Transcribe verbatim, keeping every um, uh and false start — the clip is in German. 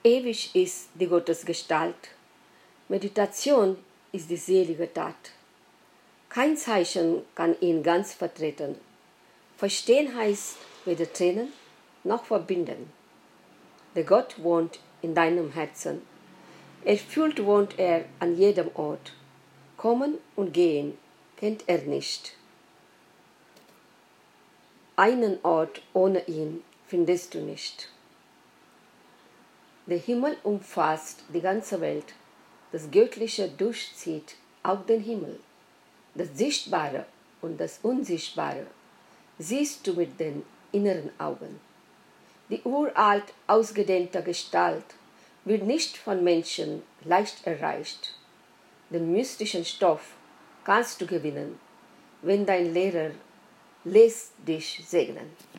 ewig ist die Gottesgestalt. Meditation ist die selige Tat. Kein Zeichen kann ihn ganz vertreten. Verstehen heißt weder trennen noch verbinden. Der Gott wohnt in deinem Herzen. Erfüllt wohnt er an jedem Ort. Kommen und gehen kennt er nicht. Einen Ort ohne ihn findest du nicht. Der Himmel umfasst die ganze Welt. Das Göttliche durchzieht auch den Himmel. Das Sichtbare und das Unsichtbare siehst du mit den inneren Augen. Die uralt ausgedehnte Gestalt wird nicht von Menschen leicht erreicht. Den mystischen Stoff kannst du gewinnen, wenn dein Lehrer lässt dich segnen.